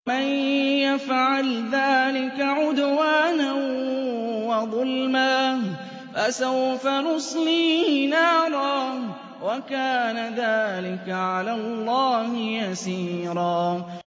وَمَن يَفْعَلْ ذَٰلِكَ عُدْوَانًا وَظُلْمًا فَسَوْفَ نُصْلِيهِ نَارًا ۚ وَكَانَ ذَٰلِكَ عَلَى اللَّهِ يَسِيرًا